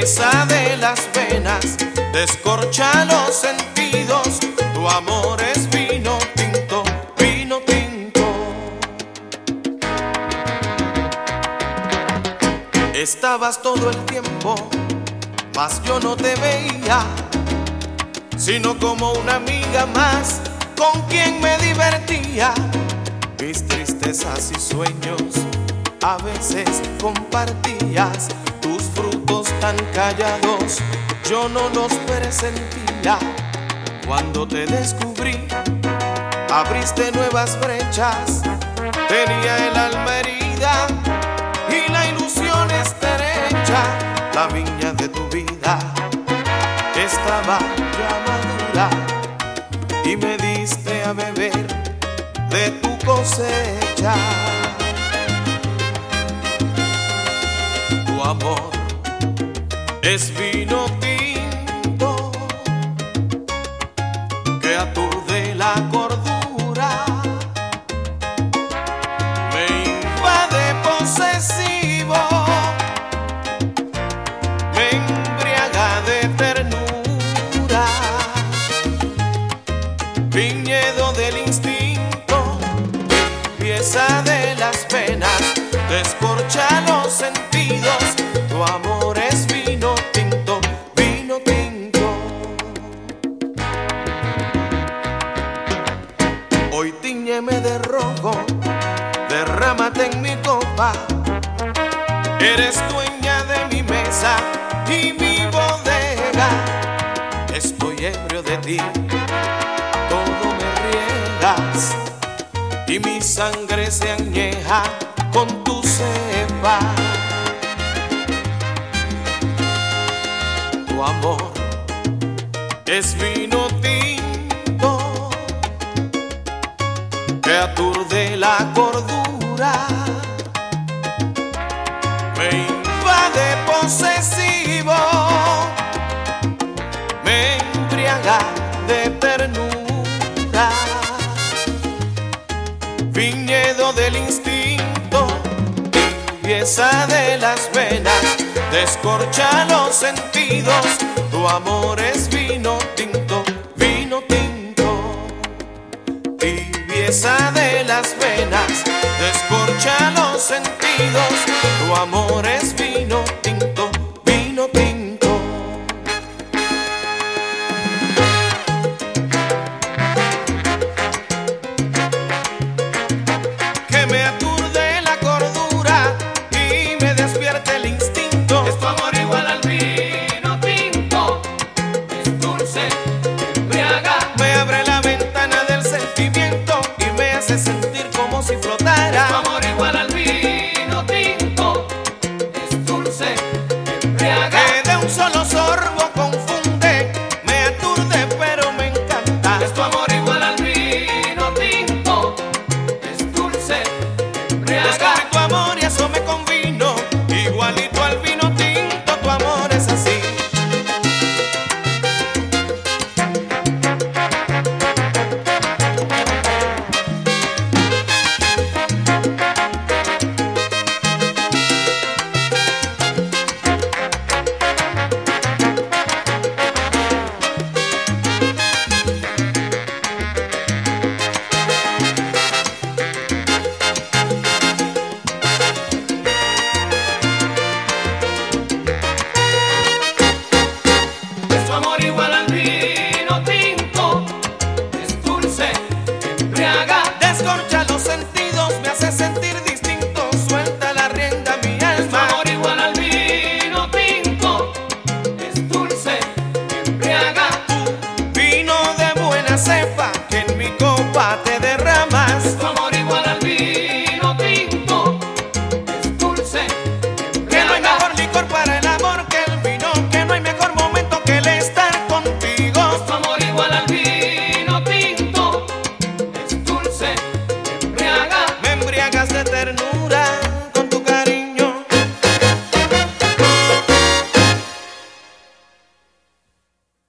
Tibieza de las venas, descorcha los sentidos. Tu amor es vino tinto, vino tinto. Estabas todo el tiempo, mas yo no te veía, sino como una amiga más con quien me divertía. Mis tristezas y sueños a veces compartías. Tus frutos tan callados yo no los presentía. Cuando te descubrí, abriste nuevas brechas. Tenía el alma herida y la ilusión estrecha. La viña de tu vida estaba ya madura y me diste a beber de tu cosecha. Tu amor es vino tinto que aturde la cordura, me invade posesivo, me embriaga de ternura, viñedo del instinto, pieza de las venas, descorcha los sentidos. Tu amor es vino tinto, vino tinto. Hoy tíñeme de rojo, derrámate en mi copa. Eres dueña de mi mesa y mi bodega. Estoy ebrio de ti, todo me riegas y mi sangre se añeja con tu cepa. Tu amor es vino tinto que aturde la cordura, me invade posesivo, me embriaga de ternura, viñedo del instinto, tibieza de las venas, descorcha los sentidos. Tu amor es vino tinto, vino tinto. Tibieza de las venas, descorcha los sentidos. Tu amor es vino tinto, vino tinto. Que me aturde la cordura y me despierte el instinto. Es tu amor igual al vino tinto, es dulce, embriaga. Me abre la ventana del sentimiento y me hace sentir como si flotara. Es tu amor igual al vino tinto, es dulce, embriaga. Que de un solo sorbo confunde, me aturde pero me encanta. Es tu amor igual al vino tinto, es dulce, embriaga. Descubrí tu amor y eso me convino, igualito al vino tinto, tu amor es así. Es tu amor igual al vino tinto, es dulce, embriaga. Descorcha los sentidos, me hace sentir distinto, suelta la rienda mi Es tu alma. amor igual al vino tinto, es dulce, embriaga. Vino de buena cepa que en mi copa te